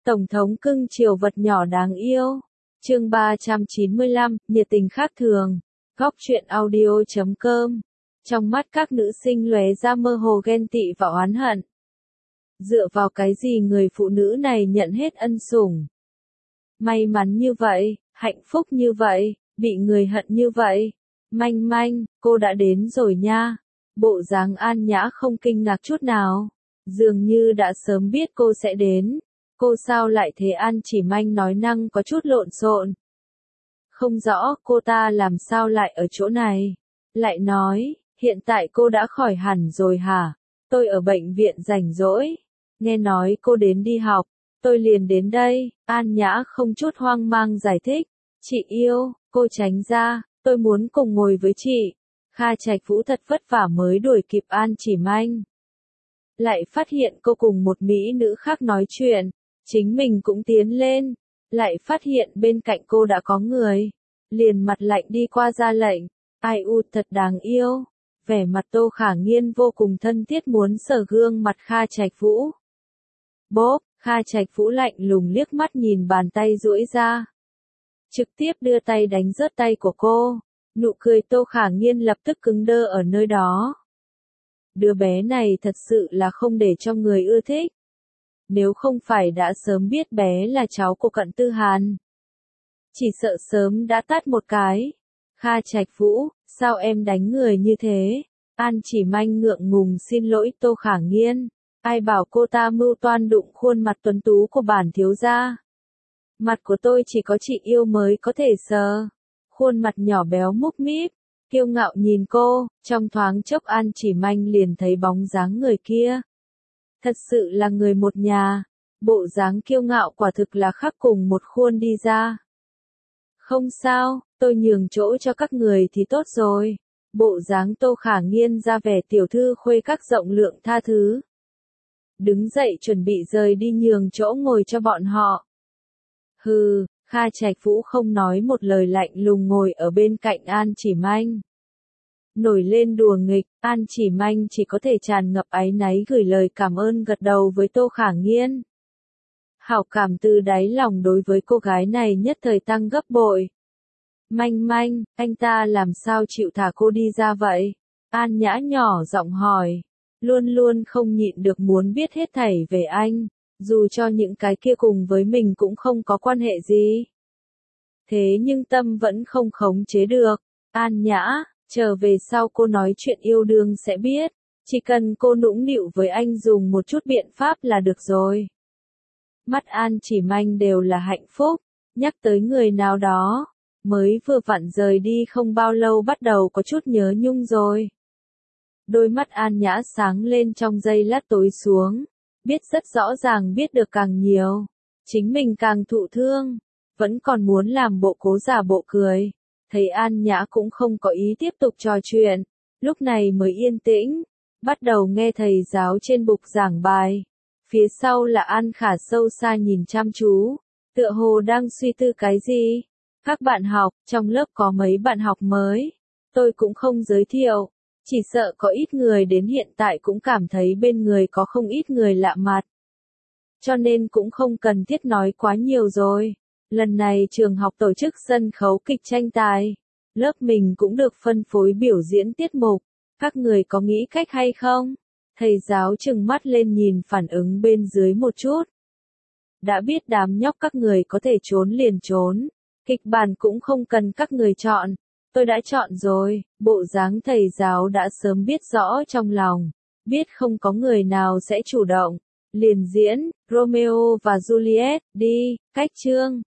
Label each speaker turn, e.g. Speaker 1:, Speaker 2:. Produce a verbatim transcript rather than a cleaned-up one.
Speaker 1: Tổng thống cưng chiều vật nhỏ đáng yêu. Chương ba trăm chín mươi lăm, nhiệt tình khác thường. Góc truyện audio chấm com. Trong mắt các nữ sinh lóe ra mơ hồ ghen tị và oán hận. Dựa vào cái gì người phụ nữ này nhận hết ân sủng? May mắn như vậy, hạnh phúc như vậy, bị người hận như vậy. Manh manh, cô đã đến rồi nha. Bộ dáng An Nhã không kinh ngạc chút nào. Dường như đã sớm biết cô sẽ đến. Cô sao lại thế? An Chỉ Manh nói năng có chút lộn xộn. Không rõ cô ta làm sao lại ở chỗ này. Lại nói, hiện tại cô đã khỏi hẳn rồi hả? Tôi ở bệnh viện rảnh rỗi. Nghe nói cô đến đi học, tôi liền đến đây. An Nhã không chút hoang mang giải thích. Chị yêu, cô tránh ra, tôi muốn cùng ngồi với chị. Kha Trạch Vũ thật vất vả mới đuổi kịp An Chỉ Manh. Lại phát hiện cô cùng một mỹ nữ khác nói chuyện. Chính mình cũng tiến lên. Lại phát hiện bên cạnh cô đã có người. Liền mặt lạnh đi qua ra lệnh. Ai u thật đáng yêu. Vẻ mặt Tô Khả Nghiên vô cùng thân thiết muốn sờ gương mặt Kha Trạch Vũ. Bốp, Kha Trạch Vũ lạnh lùng liếc mắt nhìn bàn tay duỗi ra. Trực tiếp đưa tay đánh rớt tay của cô. Nụ cười Tô Khả Nghiên lập tức cứng đơ ở nơi đó. Đứa bé này thật sự là không để cho người ưa thích. Nếu không phải đã sớm biết bé là cháu của Cận Tư Hàn, chỉ sợ sớm đã tát một cái. Kha Trạch Vũ, sao em đánh người như thế? An Chỉ Manh ngượng ngùng xin lỗi Tô Khả Nghiên. Ai bảo cô ta mưu toan đụng khuôn mặt tuấn tú của bản thiếu gia? Mặt của tôi chỉ có chị yêu mới có thể sờ. Khuôn mặt nhỏ béo múc míp, kiêu ngạo nhìn cô, trong thoáng chốc An Chỉ Manh liền thấy bóng dáng người kia. Thật sự là người một nhà, bộ dáng kiêu ngạo quả thực là khắc cùng một khuôn đi ra. Không sao, tôi nhường chỗ cho các người thì tốt rồi. Bộ dáng Tô Khả Nghiên ra vẻ tiểu thư khuê các rộng lượng tha thứ. Đứng dậy chuẩn bị rời đi nhường chỗ ngồi cho bọn họ. Hừ, Kha Trạch Vũ không nói một lời lạnh lùng ngồi ở bên cạnh An Chỉ Manh. Nổi lên đùa nghịch, An Chỉ Manh chỉ có thể tràn ngập áy náy gửi lời cảm ơn gật đầu với Tô Khả Nghiên. Hảo cảm từ đáy lòng đối với cô gái này nhất thời tăng gấp bội. Manh manh, anh ta làm sao chịu thả cô đi ra vậy? An Nhã nhỏ giọng hỏi. Luôn luôn không nhịn được muốn biết hết thảy về anh, dù cho những cái kia cùng với mình cũng không có quan hệ gì. Thế nhưng tâm vẫn không khống chế được. An Nhã, trở về sau cô nói chuyện yêu đương sẽ biết. Chỉ cần cô nũng nịu với anh dùng một chút biện pháp là được rồi. Mắt An Chỉ Manh đều là hạnh phúc. Nhắc tới người nào đó, mới vừa vặn rời đi không bao lâu bắt đầu có chút nhớ nhung rồi. Đôi mắt An Nhã sáng lên trong giây lát tối xuống. Biết rất rõ ràng biết được càng nhiều. Chính mình càng thụ thương. Vẫn còn muốn làm bộ cố giả bộ cười. Thấy An Nhã cũng không có ý tiếp tục trò chuyện. Lúc này mới yên tĩnh. Bắt đầu nghe thầy giáo trên bục giảng bài. Phía sau là An Khả sâu xa nhìn chăm chú. Tựa hồ đang suy tư cái gì. Các bạn học, trong lớp có mấy bạn học mới. Tôi cũng không giới thiệu. Chỉ sợ có ít người đến hiện tại cũng cảm thấy bên người có không ít người lạ mặt. Cho nên cũng không cần thiết nói quá nhiều rồi. Lần này trường học tổ chức sân khấu kịch tranh tài. Lớp mình cũng được phân phối biểu diễn tiết mục. Các người có nghĩ cách hay không? Thầy giáo trừng mắt lên nhìn phản ứng bên dưới một chút. Đã biết đám nhóc các người có thể trốn liền trốn. Kịch bản cũng không cần các người chọn. Tôi đã chọn rồi, bộ dáng thầy giáo đã sớm biết rõ trong lòng. Biết không có người nào sẽ chủ động. Liền diễn, Romeo và Juliet, đi, cách chương.